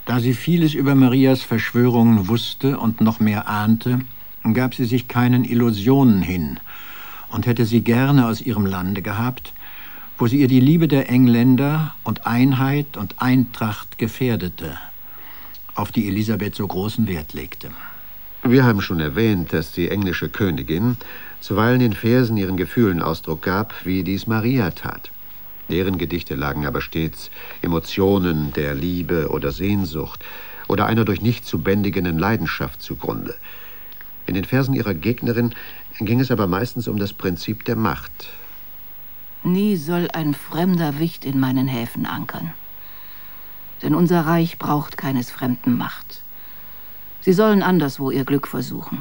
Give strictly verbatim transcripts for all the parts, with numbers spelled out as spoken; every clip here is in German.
Da sie vieles über Marias Verschwörungen wusste und noch mehr ahnte, gab sie sich keinen Illusionen hin und hätte sie gerne aus ihrem Lande gehabt, wo sie ihr die Liebe der Engländer und Einheit und Eintracht gefährdete, auf die Elisabeth so großen Wert legte. Wir haben schon erwähnt, dass die englische Königin zuweilen in Versen ihren Gefühlen Ausdruck gab, wie dies Maria tat. Deren Gedichte lagen aber stets Emotionen der Liebe oder Sehnsucht oder einer durch nichts zu bändigenden Leidenschaft zugrunde. In den Versen ihrer Gegnerin ging es aber meistens um das Prinzip der Macht. Nie soll ein fremder Wicht in meinen Häfen ankern. Denn unser Reich braucht keines fremden Macht. Sie sollen anderswo ihr Glück versuchen.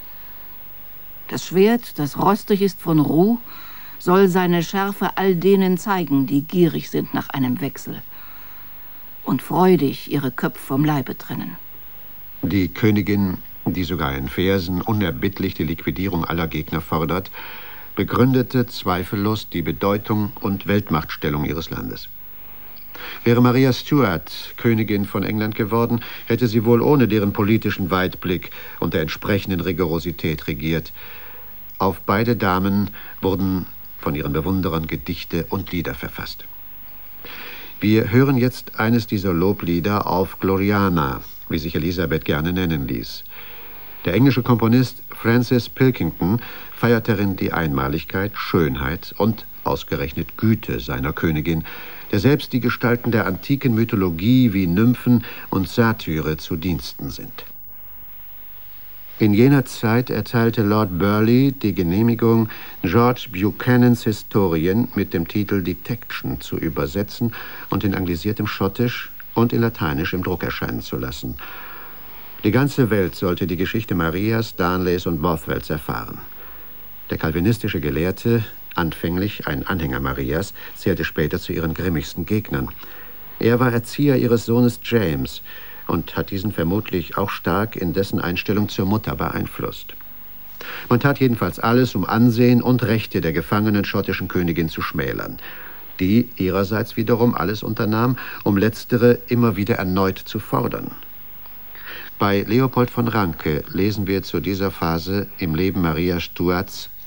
Das Schwert, das rostig ist von Ruh, soll seine Schärfe all denen zeigen, die gierig sind nach einem Wechsel und freudig ihre Köpfe vom Leibe trennen. Die Königin, die sogar in Versen unerbittlich die Liquidierung aller Gegner fordert, begründete zweifellos die Bedeutung und Weltmachtstellung ihres Landes. Wäre Maria Stuart Königin von England geworden, hätte sie wohl ohne deren politischen Weitblick und der entsprechenden Rigorosität regiert. Auf beide Damen wurden von ihren Bewunderern Gedichte und Lieder verfasst. Wir hören jetzt eines dieser Loblieder auf Gloriana, wie sich Elisabeth gerne nennen ließ. Der englische Komponist Francis Pilkington feiert darin die Einmaligkeit, Schönheit und ausgerechnet Güte seiner Königin, der selbst die Gestalten der antiken Mythologie wie Nymphen und Satyre zu Diensten sind. In jener Zeit erteilte Lord Burleigh die Genehmigung, George Buchanans Historien mit dem Titel Detection zu übersetzen und in anglisiertem Schottisch und in Lateinisch im Druck erscheinen zu lassen. Die ganze Welt sollte die Geschichte Marias, Darnleys und Bothwells erfahren. Der kalvinistische Gelehrte, anfänglich ein Anhänger Marias, zählte später zu ihren grimmigsten Gegnern. Er war Erzieher ihres Sohnes James und hat diesen vermutlich auch stark in dessen Einstellung zur Mutter beeinflusst. Man tat jedenfalls alles, um Ansehen und Rechte der gefangenen schottischen Königin zu schmälern, die ihrerseits wiederum alles unternahm, um letztere immer wieder erneut zu fordern. Bei Leopold von Ranke lesen wir zu dieser Phase im Leben Maria Stuarts